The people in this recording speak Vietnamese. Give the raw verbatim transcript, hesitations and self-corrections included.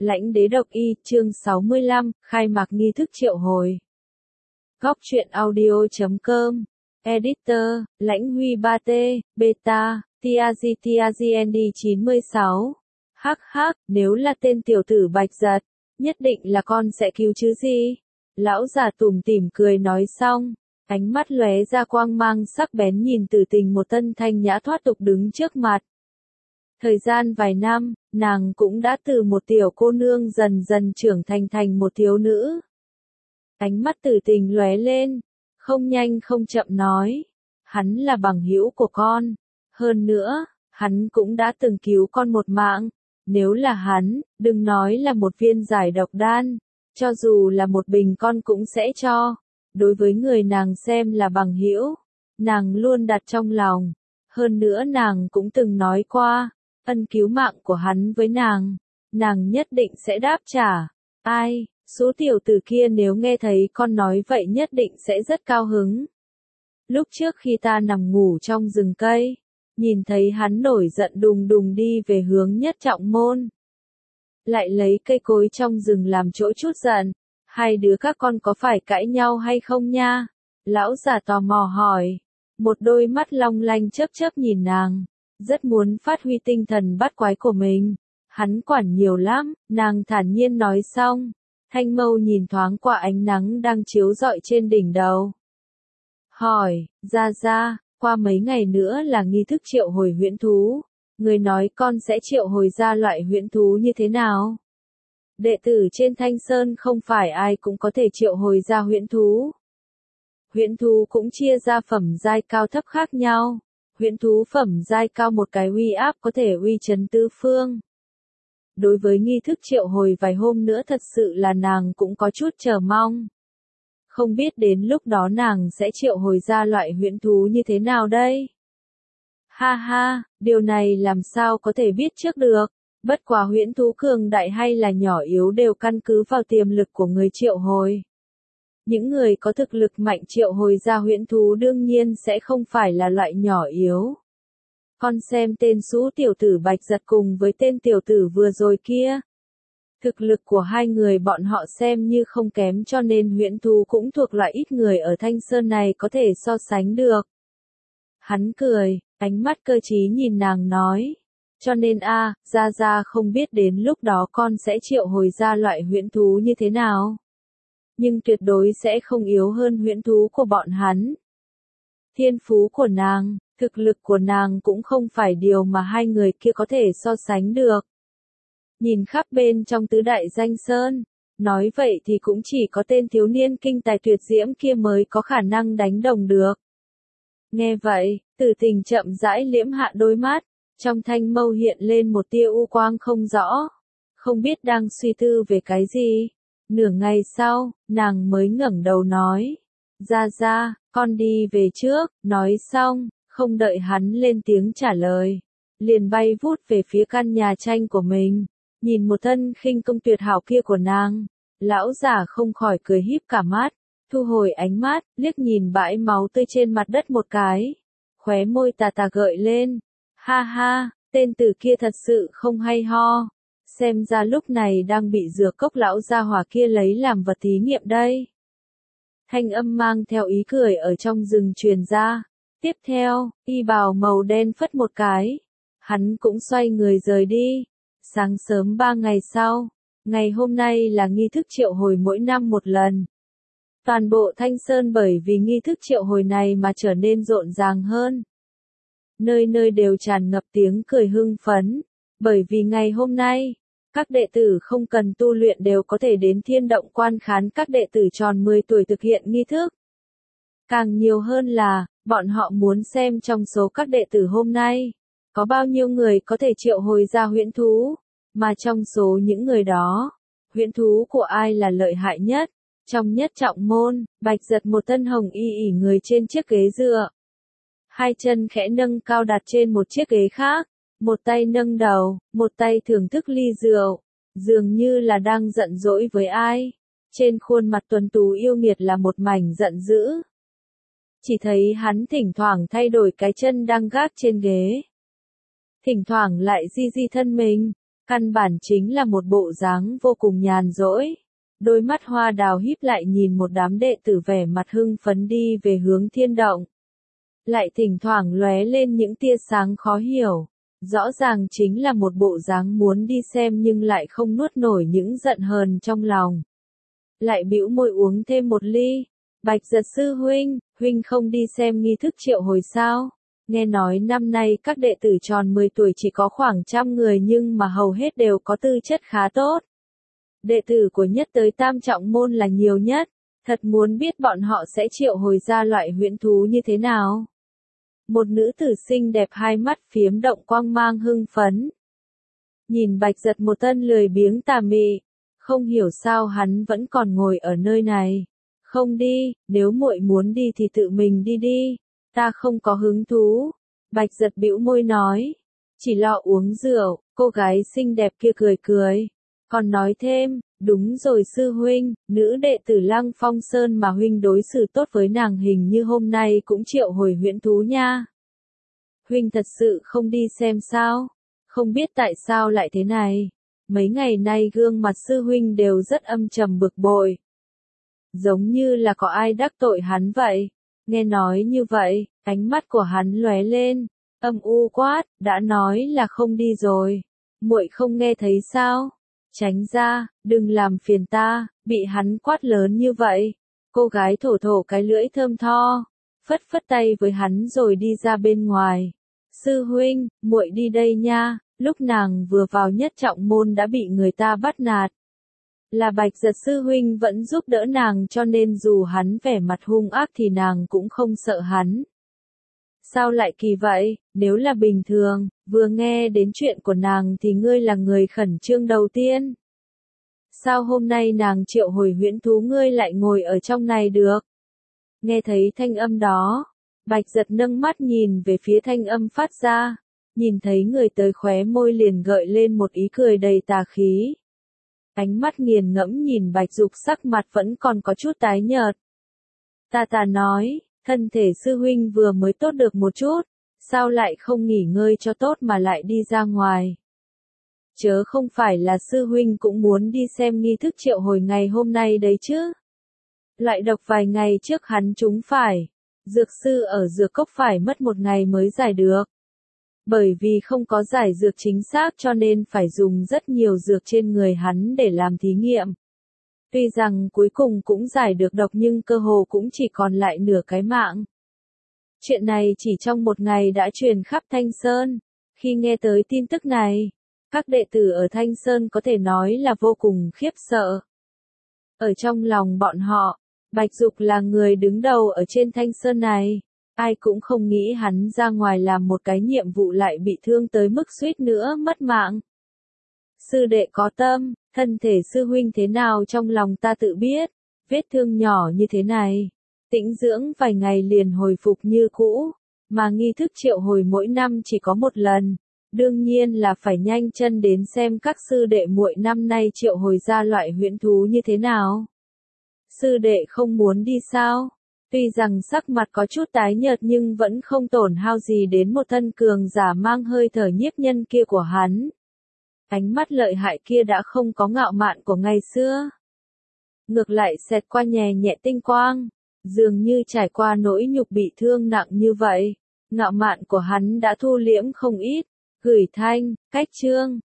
Lãnh đế độc y, chương sáu mươi lăm, khai mạc nghi thức triệu hồi. Góc truyện audio chấm com, Editor, Lãnh Huy ba T, Beta, Tiazi Tiazi N D chín mươi sáu. Hắc hắc, nếu là tên tiểu tử Bạch Giật, nhất định là con sẽ cứu chứ gì? Lão già tủm tỉm cười nói xong, ánh mắt lóe ra quang mang sắc bén nhìn Tử Tình một tân thanh nhã thoát tục đứng trước mặt. Thời gian vài năm, nàng cũng đã từ một tiểu cô nương dần dần trưởng thành thành một thiếu nữ. Ánh mắt Tử Tình lóe lên, không nhanh không chậm nói, hắn là bằng hữu của con, hơn nữa, hắn cũng đã từng cứu con một mạng, nếu là hắn, đừng nói là một viên giải độc đan, cho dù là một bình con cũng sẽ cho. Đối với người nàng xem là bằng hữu, nàng luôn đặt trong lòng, hơn nữa nàng cũng từng nói qua, ân cứu mạng của hắn với nàng, nàng nhất định sẽ đáp trả. Ai, số tiểu tử kia nếu nghe thấy con nói vậy nhất định sẽ rất cao hứng. Lúc trước khi ta nằm ngủ trong rừng cây, nhìn thấy hắn nổi giận đùng đùng đi về hướng Nhất Trọng Môn. Lại lấy cây cối trong rừng làm chỗ chút giận, hai đứa các con có phải cãi nhau hay không nha? Lão già tò mò hỏi, một đôi mắt long lanh chớp chớp nhìn nàng, rất muốn phát huy tinh thần bắt quái của mình. Hắn quản nhiều lắm, nàng thản nhiên nói xong, thanh mâu nhìn thoáng qua ánh nắng đang chiếu rọi trên đỉnh đầu. Hỏi, ra ra, qua mấy ngày nữa là nghi thức triệu hồi huyễn thú, người nói con sẽ triệu hồi ra loại huyễn thú như thế nào? Đệ tử trên Thanh Sơn không phải ai cũng có thể triệu hồi ra huyễn thú. Huyễn thú cũng chia ra phẩm giai cao thấp khác nhau. Huyễn thú phẩm giai cao một cái uy áp có thể uy chấn tứ phương. Đối với nghi thức triệu hồi vài hôm nữa thật sự là nàng cũng có chút chờ mong. Không biết đến lúc đó nàng sẽ triệu hồi ra loại huyễn thú như thế nào đây? Ha ha, điều này làm sao có thể biết trước được, bất quá huyễn thú cường đại hay là nhỏ yếu đều căn cứ vào tiềm lực của người triệu hồi. Những người có thực lực mạnh triệu hồi ra huyễn thú đương nhiên sẽ không phải là loại nhỏ yếu. Con xem tên Sú tiểu tử Bạch Giật cùng với tên tiểu tử vừa rồi kia. Thực lực của hai người bọn họ xem như không kém cho nên huyễn thú cũng thuộc loại ít người ở Thanh Sơn này có thể so sánh được. Hắn cười, ánh mắt cơ trí nhìn nàng nói. Cho nên a, Gia Gia không biết đến lúc đó con sẽ triệu hồi ra loại huyễn thú như thế nào. Nhưng tuyệt đối sẽ không yếu hơn huyễn thú của bọn hắn. Thiên phú của nàng, thực lực của nàng cũng không phải điều mà hai người kia có thể so sánh được. Nhìn khắp bên trong tứ đại danh sơn, nói vậy thì cũng chỉ có tên thiếu niên kinh tài tuyệt diễm kia mới có khả năng đánh đồng được. Nghe vậy, Tử Tình chậm rãi liễm hạ đôi mắt, trong thanh mâu hiện lên một tia u quang không rõ, không biết đang suy tư về cái gì. Nửa ngày sau, nàng mới ngẩng đầu nói, ra ra, con đi về trước, nói xong, không đợi hắn lên tiếng trả lời, liền bay vút về phía căn nhà tranh của mình, nhìn một thân khinh công tuyệt hảo kia của nàng, lão giả không khỏi cười híp cả mắt, thu hồi ánh mắt, liếc nhìn bãi máu tươi trên mặt đất một cái, khóe môi tà tà gợi lên, ha ha, tên tử kia thật sự không hay ho. Xem ra lúc này đang bị dược cốc lão gia hỏa kia lấy làm vật thí nghiệm đây. Thanh âm mang theo ý cười ở trong rừng truyền ra. Tiếp theo, y bào màu đen phất một cái. Hắn cũng xoay người rời đi. Sáng sớm ba ngày sau, ngày hôm nay là nghi thức triệu hồi mỗi năm một lần. Toàn bộ Thanh Sơn bởi vì nghi thức triệu hồi này mà trở nên rộn ràng hơn. Nơi nơi đều tràn ngập tiếng cười hưng phấn, bởi vì ngày hôm nay, các đệ tử không cần tu luyện đều có thể đến Thiên Động quan khán các đệ tử tròn mười tuổi thực hiện nghi thức. Càng nhiều hơn là, bọn họ muốn xem trong số các đệ tử hôm nay, có bao nhiêu người có thể triệu hồi ra huyễn thú, mà trong số những người đó, huyễn thú của ai là lợi hại nhất. Trong Nhất Trọng Môn, Bạch Giật một thân hồng y ỉ người trên chiếc ghế dựa. Hai chân khẽ nâng cao đặt trên một chiếc ghế khác. Một tay nâng đầu, một tay thưởng thức ly rượu, dường như là đang giận dỗi với ai. Trên khuôn mặt tuấn tú yêu nghiệt là một mảnh giận dữ. Chỉ thấy hắn thỉnh thoảng thay đổi cái chân đang gác trên ghế. Thỉnh thoảng lại di di thân mình, Căn bản chính là một bộ dáng vô cùng nhàn rỗi. Đôi mắt hoa đào híp lại nhìn một đám đệ tử vẻ mặt hưng phấn đi về hướng thiên động. Lại thỉnh thoảng lóe lên những tia sáng khó hiểu. Rõ ràng chính là một bộ dáng muốn đi xem nhưng lại không nuốt nổi những giận hờn trong lòng. Lại bĩu môi uống thêm một ly. Bạch Giật sư huynh, huynh không đi xem nghi thức triệu hồi sao? Nghe nói năm nay các đệ tử tròn mười tuổi chỉ có khoảng trăm người nhưng mà hầu hết đều có tư chất khá tốt. Đệ tử của nhất tới tam trọng môn là nhiều nhất, thật muốn biết bọn họ sẽ triệu hồi ra loại huyễn thú như thế nào. Một nữ tử xinh đẹp hai mắt phiếm động quang mang hưng phấn. Nhìn Bạch Giật một thân lười biếng tà mị, không hiểu sao hắn vẫn còn ngồi ở nơi này. Không đi, nếu muội muốn đi thì tự mình đi đi, ta không có hứng thú. Bạch Giật bĩu môi nói, chỉ lo uống rượu. Cô gái xinh đẹp kia cười cười, còn nói thêm, đúng rồi sư huynh, nữ đệ tử Lăng Phong Sơn mà huynh đối xử tốt với nàng hình như hôm nay cũng triệu hồi huyễn thú nha. Huynh thật sự không đi xem sao? Không biết tại sao lại thế này. Mấy ngày nay gương mặt sư huynh đều rất âm trầm bực bội. Giống như là có ai đắc tội hắn vậy. Nghe nói như vậy, ánh mắt của hắn lóe lên, âm u quát, đã nói là không đi rồi. Muội không nghe thấy sao? Tránh ra, đừng làm phiền ta, bị hắn quát lớn như vậy. Cô gái thổ thổ cái lưỡi thơm tho, phất phất tay với hắn rồi đi ra bên ngoài. Sư huynh, muội đi đây nha. Lúc nàng vừa vào nhất trọng môn đã bị người ta bắt nạt. Là Bạch Giật sư huynh vẫn giúp đỡ nàng cho nên dù hắn vẻ mặt hung ác thì nàng cũng không sợ hắn. Sao lại kỳ vậy, nếu là bình thường, vừa nghe đến chuyện của nàng thì ngươi là người khẩn trương đầu tiên. Sao hôm nay nàng triệu hồi huyễn thú ngươi lại ngồi ở trong này được? Nghe thấy thanh âm đó, Bạch Giật nâng mắt nhìn về phía thanh âm phát ra, nhìn thấy người tới khóe môi liền gợi lên một ý cười đầy tà khí. Ánh mắt nghiền ngẫm nhìn Bạch Dục sắc mặt vẫn còn có chút tái nhợt. Ta ta nói, thân thể sư huynh vừa mới tốt được một chút, sao lại không nghỉ ngơi cho tốt mà lại đi ra ngoài? Chớ không phải là sư huynh cũng muốn đi xem nghi thức triệu hồi ngày hôm nay đấy chứ? Loại độc vài ngày trước hắn trúng phải, dược sư ở dược cốc phải mất một ngày mới giải được. Bởi vì không có giải dược chính xác cho nên phải dùng rất nhiều dược trên người hắn để làm thí nghiệm. Tuy rằng cuối cùng cũng giải được độc nhưng cơ hồ cũng chỉ còn lại nửa cái mạng. Chuyện này chỉ trong một ngày đã truyền khắp Thanh Sơn. Khi nghe tới tin tức này, các đệ tử ở Thanh Sơn có thể nói là vô cùng khiếp sợ. Ở trong lòng bọn họ, Bạch Dục là người đứng đầu ở trên Thanh Sơn này. Ai cũng không nghĩ hắn ra ngoài làm một cái nhiệm vụ lại bị thương tới mức suýt nữa mất mạng. Sư đệ có tâm, thân thể sư huynh thế nào trong lòng ta tự biết, vết thương nhỏ như thế này, tĩnh dưỡng vài ngày liền hồi phục như cũ, mà nghi thức triệu hồi mỗi năm chỉ có một lần, đương nhiên là phải nhanh chân đến xem các sư đệ muội năm nay triệu hồi ra loại huyễn thú như thế nào. Sư đệ không muốn đi sao? Tuy rằng sắc mặt có chút tái nhợt nhưng vẫn không tổn hao gì đến một thân cường giả mang hơi thở nhiếp nhân kia của hắn. Ánh mắt lợi hại kia đã không có ngạo mạn của ngày xưa. Ngược lại xẹt qua nhẹ nhẹ tinh quang, dường như trải qua nỗi nhục bị thương nặng như vậy. Ngạo mạn của hắn đã thu liễm không ít, gửi thanh, cách chương.